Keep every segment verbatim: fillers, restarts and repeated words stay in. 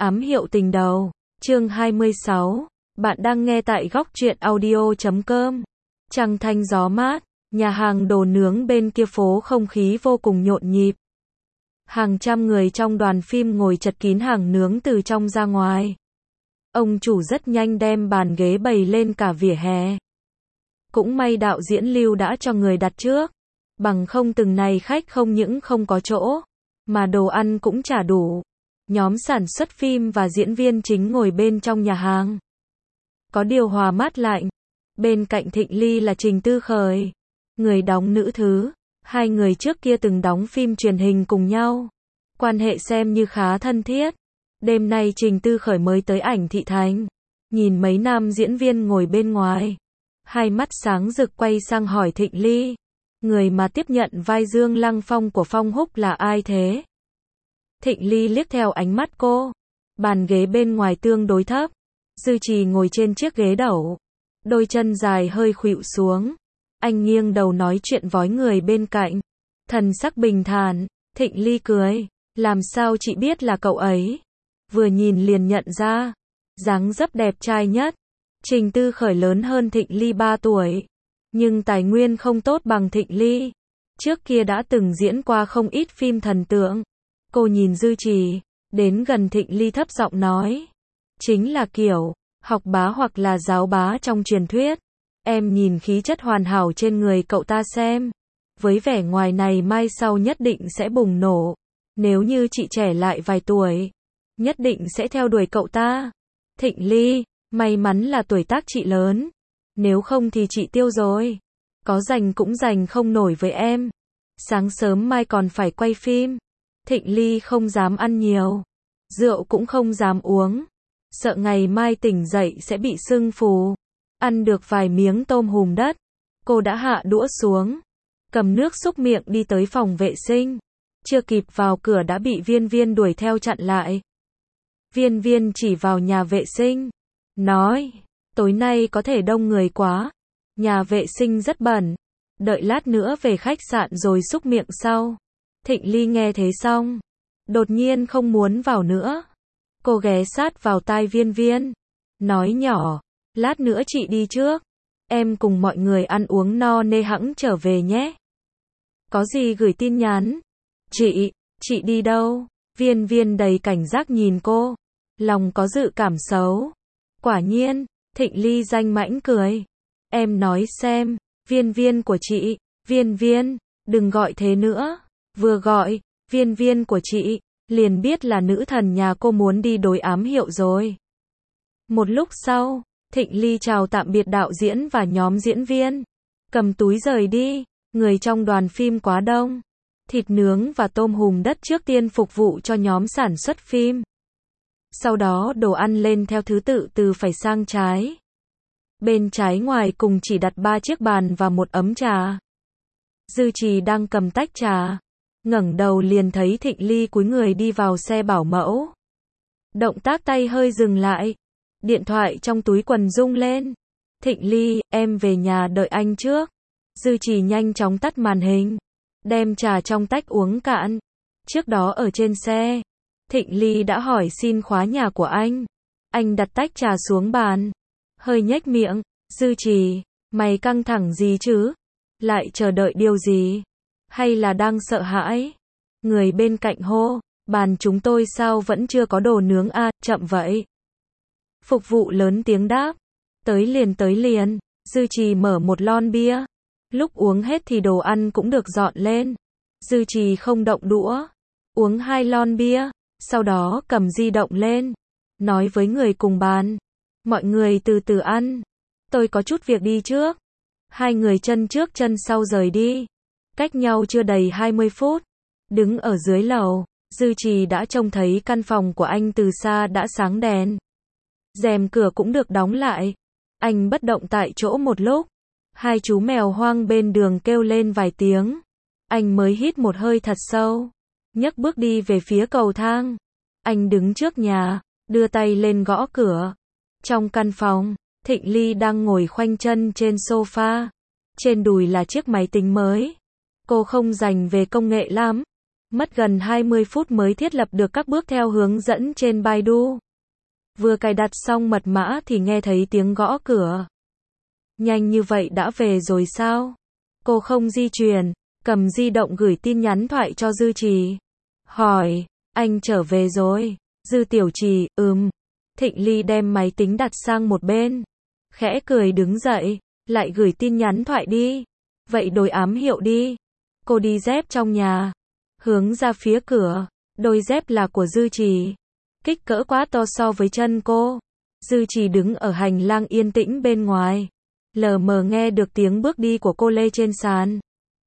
Ám hiệu tình đầu, chương hai mươi sáu. Bạn đang nghe tại góc truyện audio chấm com. Trăng thanh gió mát, nhà hàng đồ nướng bên kia phố không khí vô cùng nhộn nhịp. Hàng trăm người trong đoàn phim ngồi chật kín hàng nướng từ trong ra ngoài. Ông chủ rất nhanh đem bàn ghế bày lên cả vỉa hè. Cũng may đạo diễn Lưu đã cho người đặt trước. Bằng không từng này khách không những không có chỗ, mà đồ ăn cũng chả đủ. Nhóm sản xuất phim và diễn viên chính ngồi bên trong nhà hàng. Có điều hòa mát lạnh. Bên cạnh Thịnh Ly là Trình Tư Khởi, người đóng nữ thứ. Hai người trước kia từng đóng phim truyền hình cùng nhau. Quan hệ xem như khá thân thiết. Đêm nay Trình Tư Khởi mới tới ảnh thị thành. Nhìn mấy nam diễn viên ngồi bên ngoài. Hai mắt sáng rực quay sang hỏi Thịnh Ly. Người mà tiếp nhận vai Dương Lăng Phong của Phong Húc là ai thế? Thịnh Ly liếc theo ánh mắt cô. Bàn ghế bên ngoài tương đối thấp. Dư Trì ngồi trên chiếc ghế đẩu. Đôi chân dài hơi khuỵu xuống. Anh nghiêng đầu nói chuyện với người bên cạnh. Thần sắc bình thản. Thịnh Ly cười. Làm sao chị biết là cậu ấy? Vừa nhìn liền nhận ra. Dáng dấp đẹp trai nhất. Trình Tư Khởi lớn hơn Thịnh Ly ba tuổi. Nhưng tài nguyên không tốt bằng Thịnh Ly. Trước kia đã từng diễn qua không ít phim thần tượng. Cô nhìn Dư Trì, đến gần Thịnh Ly thấp giọng nói. Chính là kiểu, học bá hoặc là giáo bá trong truyền thuyết. Em nhìn khí chất hoàn hảo trên người cậu ta xem. Với vẻ ngoài này mai sau nhất định sẽ bùng nổ. Nếu như chị trẻ lại vài tuổi, nhất định sẽ theo đuổi cậu ta. Thịnh Ly, may mắn là tuổi tác chị lớn. Nếu không thì chị tiêu rồi. Có giành cũng giành không nổi với em. Sáng sớm mai còn phải quay phim. Thịnh Ly không dám ăn nhiều. Rượu cũng không dám uống. Sợ ngày mai tỉnh dậy sẽ bị sưng phù. Ăn được vài miếng tôm hùm đất. Cô đã hạ đũa xuống. Cầm nước xúc miệng đi tới phòng vệ sinh. Chưa kịp vào cửa đã bị Viên Viên đuổi theo chặn lại. Viên Viên chỉ vào nhà vệ sinh. Nói, tối nay có thể đông người quá. Nhà vệ sinh rất bẩn. Đợi lát nữa về khách sạn rồi xúc miệng sau. Thịnh Ly nghe thế xong. Đột nhiên không muốn vào nữa. Cô ghé sát vào tai Viên Viên. Nói nhỏ. Lát nữa chị đi trước. Em cùng mọi người ăn uống no nê hẵng trở về nhé. Có gì gửi tin nhắn. Chị, chị đi đâu? Viên Viên đầy cảnh giác nhìn cô. Lòng có dự cảm xấu. Quả nhiên, Thịnh Ly danh mãnh cười. Em nói xem, Viên Viên của chị. Viên Viên, đừng gọi thế nữa. Vừa gọi, Viên Viên của chị, liền biết là nữ thần nhà cô muốn đi đối ám hiệu rồi. Một lúc sau, Thịnh Ly chào tạm biệt đạo diễn và nhóm diễn viên. Cầm túi rời đi, người trong đoàn phim quá đông. Thịt nướng và tôm hùm đất trước tiên phục vụ cho nhóm sản xuất phim. Sau đó đồ ăn lên theo thứ tự từ phải sang trái. Bên trái ngoài cùng chỉ đặt ba chiếc bàn và một ấm trà. Dư Trì đang cầm tách trà. Ngẩng đầu liền thấy Thịnh Ly cúi người đi vào xe bảo mẫu. Động tác tay hơi dừng lại. Điện thoại trong túi quần rung lên. Thịnh Ly, em về nhà đợi anh trước. Dư Trì nhanh chóng tắt màn hình. Đem trà trong tách uống cạn. Trước đó ở trên xe, Thịnh Ly đã hỏi xin khóa nhà của anh. Anh đặt tách trà xuống bàn. Hơi nhếch miệng. Dư Trì, mày căng thẳng gì chứ? Lại chờ đợi điều gì? Hay là đang sợ hãi? Người bên cạnh hô, bàn chúng tôi sao vẫn chưa có đồ nướng à, chậm vậy. Phục vụ lớn tiếng đáp. Tới liền tới liền. Dư Trì mở một lon bia. Lúc uống hết thì đồ ăn cũng được dọn lên. Dư Trì không động đũa. Uống hai lon bia. Sau đó cầm di động lên. Nói với người cùng bàn. Mọi người từ từ ăn. Tôi có chút việc đi trước. Hai người chân trước chân sau rời đi. Cách nhau chưa đầy hai mươi phút. Đứng ở dưới lầu, Dư Trì đã trông thấy căn phòng của anh từ xa đã sáng đèn. Rèm cửa cũng được đóng lại. Anh bất động tại chỗ một lúc. Hai chú mèo hoang bên đường kêu lên vài tiếng. Anh mới hít một hơi thật sâu. Nhấc bước đi về phía cầu thang. Anh đứng trước nhà, đưa tay lên gõ cửa. Trong căn phòng, Thịnh Ly đang ngồi khoanh chân trên sofa. Trên đùi là chiếc máy tính mới. Cô không dành về công nghệ lắm. Mất gần hai mươi phút mới thiết lập được các bước theo hướng dẫn trên Baidu. Vừa cài đặt xong mật mã thì nghe thấy tiếng gõ cửa. Nhanh như vậy đã về rồi sao? Cô không di chuyển, cầm di động gửi tin nhắn thoại cho Dư Trì. Hỏi, anh trở về rồi. Dư Tiểu Trì, ừm. Thịnh Ly đem máy tính đặt sang một bên. Khẽ cười đứng dậy, lại gửi tin nhắn thoại đi. Vậy đổi ám hiệu đi. Cô đi dép trong nhà. Hướng ra phía cửa. Đôi dép là của Dư Trì. Kích cỡ quá to so với chân cô. Dư Trì đứng ở hành lang yên tĩnh bên ngoài. Lờ mờ nghe được tiếng bước đi của cô lê trên sàn.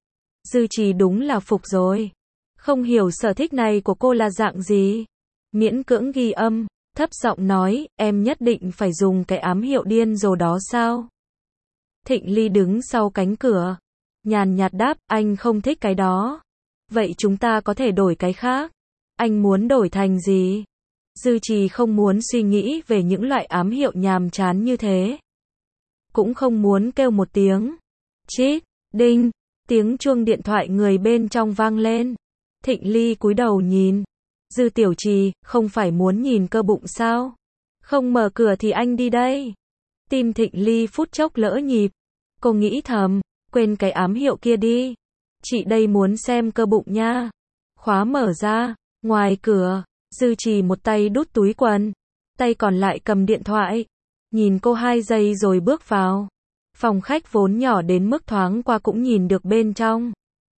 Dư Trì đúng là phục rồi. Không hiểu sở thích này của cô là dạng gì. Miễn cưỡng ghi âm, thấp giọng nói, em nhất định phải dùng cái ám hiệu điên rồ đó sao? Thịnh Ly đứng sau cánh cửa. Nhàn nhạt đáp, anh không thích cái đó. Vậy chúng ta có thể đổi cái khác. Anh muốn đổi thành gì? Dư Trì không muốn suy nghĩ về những loại ám hiệu nhàm chán như thế. Cũng không muốn kêu một tiếng. Chít, đinh, tiếng chuông điện thoại người bên trong vang lên. Thịnh Ly cúi đầu nhìn. Dư Tiểu Trì, không phải muốn nhìn cơ bụng sao? Không mở cửa thì anh đi đây. Tim Thịnh Ly phút chốc lỡ nhịp. Cô nghĩ thầm, quên cái ám hiệu kia đi. Chị đây muốn xem cơ bụng nha. Khóa mở ra, ngoài cửa, Dư Trì một tay đút túi quần, tay còn lại cầm điện thoại. Nhìn cô hai giây rồi bước vào. Phòng khách vốn nhỏ đến mức thoáng qua cũng nhìn được bên trong.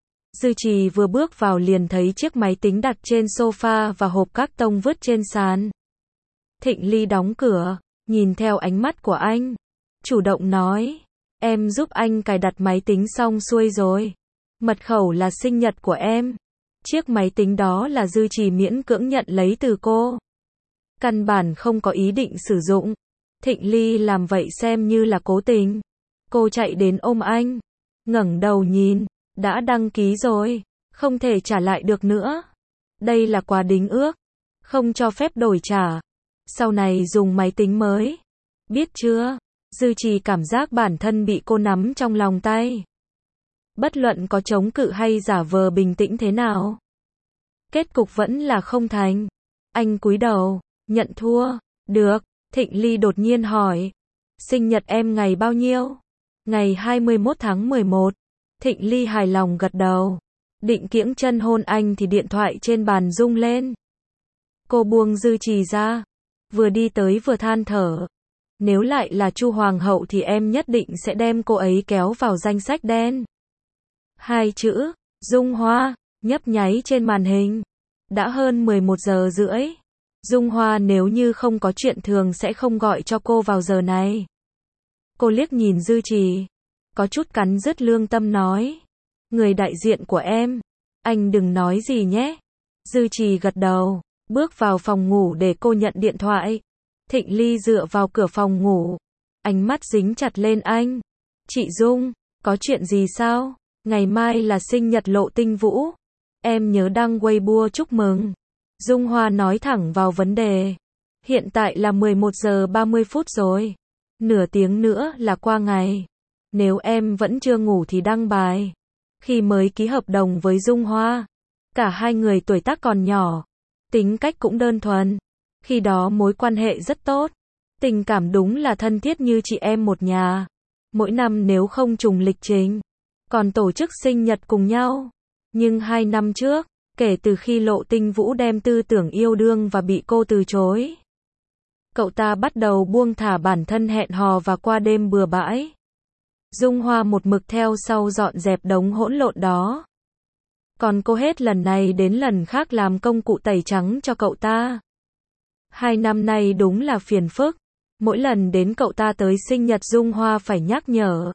Dư Trì vừa bước vào liền thấy chiếc máy tính đặt trên sofa và hộp các tông vứt trên sàn. Thịnh Ly đóng cửa, nhìn theo ánh mắt của anh. Chủ động nói, em giúp anh cài đặt máy tính xong xuôi rồi. Mật khẩu là sinh nhật của em. Chiếc máy tính đó là Dư Trì miễn cưỡng nhận lấy từ cô. Căn bản không có ý định sử dụng. Thịnh Ly làm vậy xem như là cố tình. Cô chạy đến ôm anh. Ngẩng đầu nhìn. Đã đăng ký rồi. Không thể trả lại được nữa. Đây là quà đính ước. Không cho phép đổi trả. Sau này dùng máy tính mới. Biết chưa? Dư Trì cảm giác bản thân bị cô nắm trong lòng tay. Bất luận có chống cự hay giả vờ bình tĩnh thế nào. Kết cục vẫn là không thành. Anh cúi đầu, nhận thua. Được. Thịnh Ly đột nhiên hỏi. Sinh nhật em ngày bao nhiêu? Ngày hai mươi mốt tháng mười một. Thịnh Ly hài lòng gật đầu. Định kiễng chân hôn anh thì điện thoại trên bàn rung lên. Cô buông Dư Trì ra. Vừa đi tới vừa than thở. Nếu lại là Chu Hoàng hậu thì em nhất định sẽ đem cô ấy kéo vào danh sách đen. Hai chữ, Dung Hoa, nhấp nháy trên màn hình. Đã hơn mười một giờ rưỡi. Dung Hoa nếu như không có chuyện thường sẽ không gọi cho cô vào giờ này. Cô liếc nhìn Dư Trì. Có chút cắn rứt lương tâm nói. Người đại diện của em. Anh đừng nói gì nhé. Dư Trì gật đầu. Bước vào phòng ngủ để cô nhận điện thoại. Thịnh Ly dựa vào cửa phòng ngủ. Ánh mắt dính chặt lên anh. Chị Dung, có chuyện gì sao? Ngày mai là sinh nhật Lộ Tinh Vũ. Em nhớ đăng Weibo chúc mừng. Dung Hoa nói thẳng vào vấn đề. Hiện tại là mười một giờ ba mươi phút rồi. Nửa tiếng nữa là qua ngày. Nếu em vẫn chưa ngủ thì đăng bài. Khi mới ký hợp đồng với Dung Hoa, cả hai người tuổi tác còn nhỏ. Tính cách cũng đơn thuần. Khi đó mối quan hệ rất tốt. Tình cảm đúng là thân thiết như chị em một nhà. Mỗi năm nếu không trùng lịch trình, còn tổ chức sinh nhật cùng nhau. Nhưng hai năm trước, kể từ khi Lộ Tinh Vũ đem tư tưởng yêu đương và bị cô từ chối, cậu ta bắt đầu buông thả bản thân hẹn hò và qua đêm bừa bãi. Dung Hoa một mực theo sau dọn dẹp đống hỗn lộn đó. Còn cô hết lần này đến lần khác làm công cụ tẩy trắng cho cậu ta. Hai năm nay đúng là phiền phức. Mỗi lần đến cậu ta tới sinh nhật Dung Hoa phải nhắc nhở.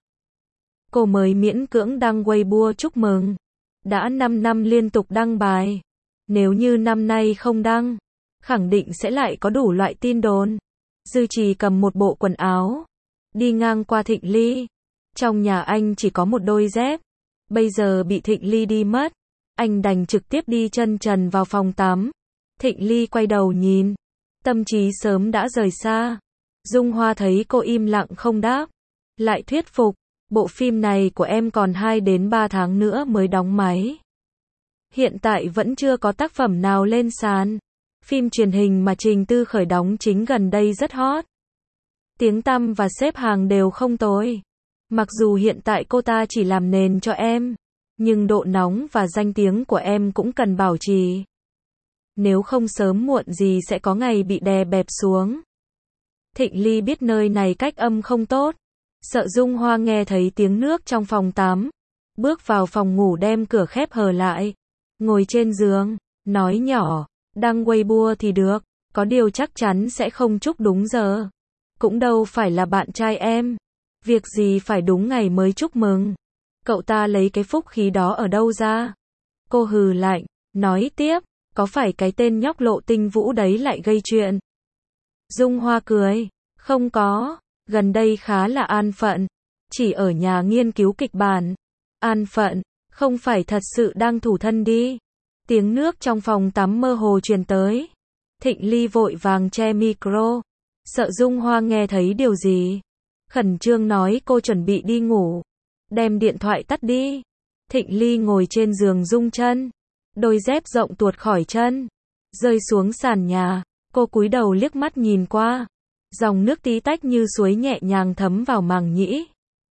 Cô mới miễn cưỡng đăng Weibo chúc mừng. Đã năm năm liên tục đăng bài. Nếu như năm nay không đăng, khẳng định sẽ lại có đủ loại tin đồn. Dư Trì cầm một bộ quần áo, đi ngang qua Thịnh Ly. Trong nhà anh chỉ có một đôi dép. Bây giờ bị Thịnh Ly đi mất. Anh đành trực tiếp đi chân trần vào phòng tắm. Thịnh Ly quay đầu nhìn. Tâm trí sớm đã rời xa. Dung Hoa thấy cô im lặng không đáp. Lại thuyết phục. Bộ phim này của em còn hai đến ba tháng nữa mới đóng máy. Hiện tại vẫn chưa có tác phẩm nào lên sàn. Phim truyền hình mà Trình Tư Khởi đóng chính gần đây rất hot. Tiếng tăm và xếp hàng đều không tồi. Mặc dù hiện tại cô ta chỉ làm nền cho em, nhưng độ nóng và danh tiếng của em cũng cần bảo trì. Nếu không sớm muộn gì sẽ có ngày bị đè bẹp xuống. Thịnh Ly biết nơi này cách âm không tốt. Sợ Dung Hoa nghe thấy tiếng nước trong phòng tắm. Bước vào phòng ngủ đem cửa khép hờ lại. Ngồi trên giường, nói nhỏ, đăng Weibo thì được, có điều chắc chắn sẽ không chúc đúng giờ. Cũng đâu phải là bạn trai em. Việc gì phải đúng ngày mới chúc mừng. Cậu ta lấy cái phúc khí đó ở đâu ra? Cô hừ lạnh, nói tiếp, có phải cái tên nhóc Lộ Tinh Vũ đấy lại gây chuyện? Dung Hoa cười, không có, gần đây khá là an phận, chỉ ở nhà nghiên cứu kịch bản. An phận, không phải thật sự đang thủ thân đi. Tiếng nước trong phòng tắm mơ hồ truyền tới. Thịnh Ly vội vàng che micro, sợ Dung Hoa nghe thấy điều gì. Khẩn trương nói cô chuẩn bị đi ngủ. Đem điện thoại tắt đi. Thịnh Ly ngồi trên giường rung chân. Đôi dép rộng tuột khỏi chân. Rơi xuống sàn nhà. Cô cúi đầu liếc mắt nhìn qua. Dòng nước tí tách như suối nhẹ nhàng thấm vào màng nhĩ.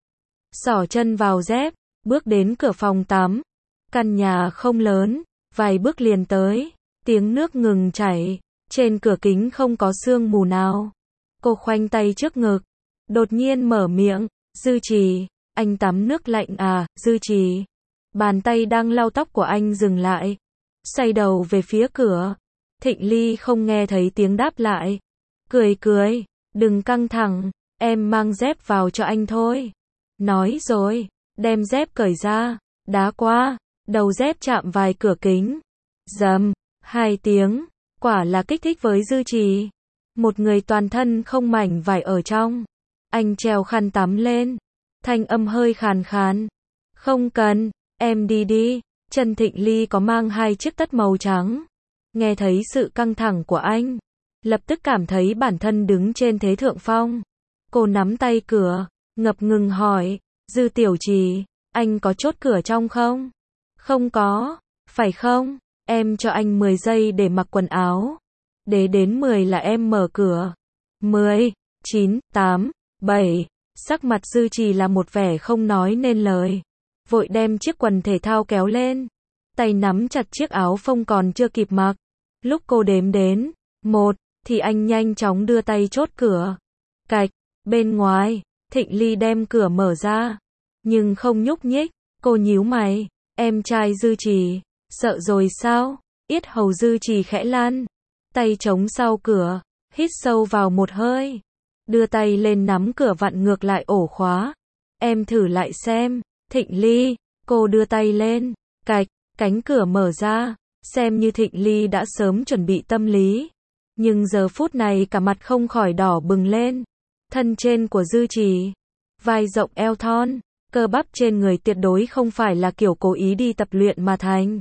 Xỏ chân vào dép. Bước đến cửa phòng tắm. Căn nhà không lớn. Vài bước liền tới. Tiếng nước ngừng chảy. Trên cửa kính không có sương mù nào. Cô khoanh tay trước ngực. Đột nhiên mở miệng. Dư Trì, anh tắm nước lạnh à? Dư Trì. Bàn tay đang lau tóc của anh dừng lại. Xoay đầu về phía cửa. Thịnh Ly không nghe thấy tiếng đáp lại. Cười cười. Đừng căng thẳng. Em mang dép vào cho anh thôi. Nói rồi. Đem dép cởi ra. Đá qua. Đầu dép chạm vài cửa kính. Dầm. Hai tiếng. Quả là kích thích với Dư Trì. Một người toàn thân không mảnh vải ở trong. Anh treo khăn tắm lên. Thanh âm hơi khàn khàn. Không cần. Em đi đi. Trần Thịnh Ly có mang hai chiếc tất màu trắng. Nghe thấy sự căng thẳng của anh. Lập tức cảm thấy bản thân đứng trên thế thượng phong. Cô nắm tay cửa. Ngập ngừng hỏi. Dư Tiểu Trì. Anh có chốt cửa trong không? Không có. Phải không? Em cho anh mười giây để mặc quần áo. Để đến mười là em mở cửa. mười, chín, tám, bảy. Sắc mặt Dư Trì là một vẻ không nói nên lời. Vội đem chiếc quần thể thao kéo lên. Tay nắm chặt chiếc áo phông còn chưa kịp mặc. Lúc cô đếm đến một, thì anh nhanh chóng đưa tay chốt cửa. Cạch, bên ngoài, Thịnh Ly đem cửa mở ra. Nhưng không nhúc nhích. Cô nhíu mày. Em trai Dư Trì, sợ rồi sao? Yết hầu Dư Trì khẽ lan. Tay chống sau cửa. Hít sâu vào một hơi. Đưa tay lên nắm cửa vặn ngược lại ổ khóa. Em thử lại xem. Thịnh Ly. Cô đưa tay lên. Cạch. Cánh cửa mở ra. Xem như Thịnh Ly đã sớm chuẩn bị tâm lý. Nhưng giờ phút này cả mặt không khỏi đỏ bừng lên. Thân trên của Dư Trì. Vai rộng eo thon. Cơ bắp trên người tuyệt đối không phải là kiểu cố ý đi tập luyện mà thành.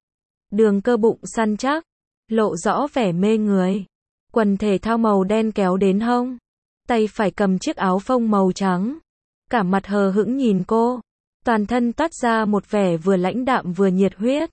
Đường cơ bụng săn chắc. Lộ rõ vẻ mê người. Quần thể thao màu đen kéo đến hông. Tay phải cầm chiếc áo phông màu trắng. Cả mặt hờ hững nhìn cô. Toàn thân toát ra một vẻ vừa lãnh đạm vừa nhiệt huyết.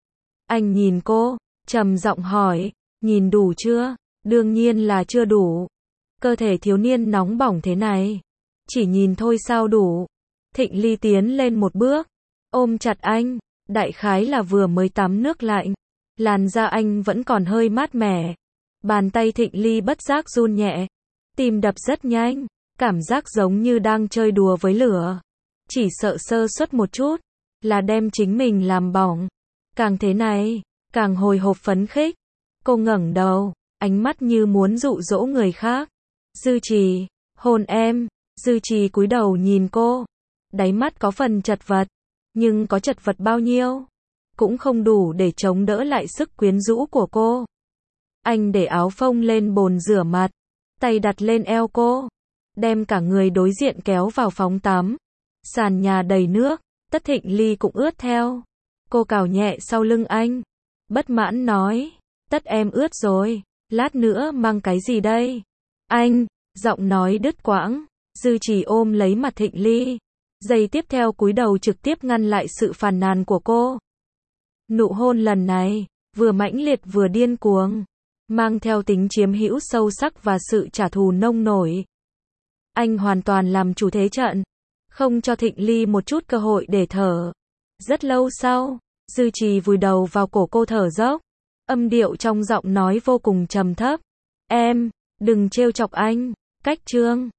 Anh nhìn cô, trầm giọng hỏi, nhìn đủ chưa? Đương nhiên là chưa đủ. Cơ thể thiếu niên nóng bỏng thế này. Chỉ nhìn thôi sao đủ. Thịnh Ly tiến lên một bước. Ôm chặt anh. Đại khái là vừa mới tắm nước lạnh. Làn da anh vẫn còn hơi mát mẻ. Bàn tay Thịnh Ly bất giác run nhẹ. Tim đập rất nhanh. Cảm giác giống như đang chơi đùa với lửa. Chỉ sợ sơ suất một chút. Là đem chính mình làm bỏng. Càng thế này. Càng hồi hộp phấn khích. Cô ngẩng đầu. Ánh mắt như muốn dụ dỗ người khác. Dư Trì. Hôn em. Dư Trì cúi đầu nhìn cô. Đáy mắt có phần chật vật. Nhưng có chật vật bao nhiêu. Cũng không đủ để chống đỡ lại sức quyến rũ của cô. Anh để áo phông lên bồn rửa mặt. Tay đặt lên eo cô. Đem cả người đối diện kéo vào phòng tắm. Sàn nhà đầy nước. Tất Thịnh Ly cũng ướt theo. Cô cào nhẹ sau lưng anh. Bất mãn nói. Tất em ướt rồi. Lát nữa mang cái gì đây? Anh. Giọng nói đứt quãng. Dư Trì ôm lấy mặt Thịnh Ly. Giây tiếp theo cúi đầu trực tiếp ngăn lại sự phàn nàn của cô. Nụ hôn lần này, vừa mãnh liệt vừa điên cuồng, mang theo tính chiếm hữu sâu sắc và sự trả thù nông nổi. Anh hoàn toàn làm chủ thế trận, không cho Thịnh Ly một chút cơ hội để thở. Rất lâu sau, Dư Trì vùi đầu vào cổ cô thở dốc, âm điệu trong giọng nói vô cùng trầm thấp. Em, đừng trêu chọc anh, Cách Trương.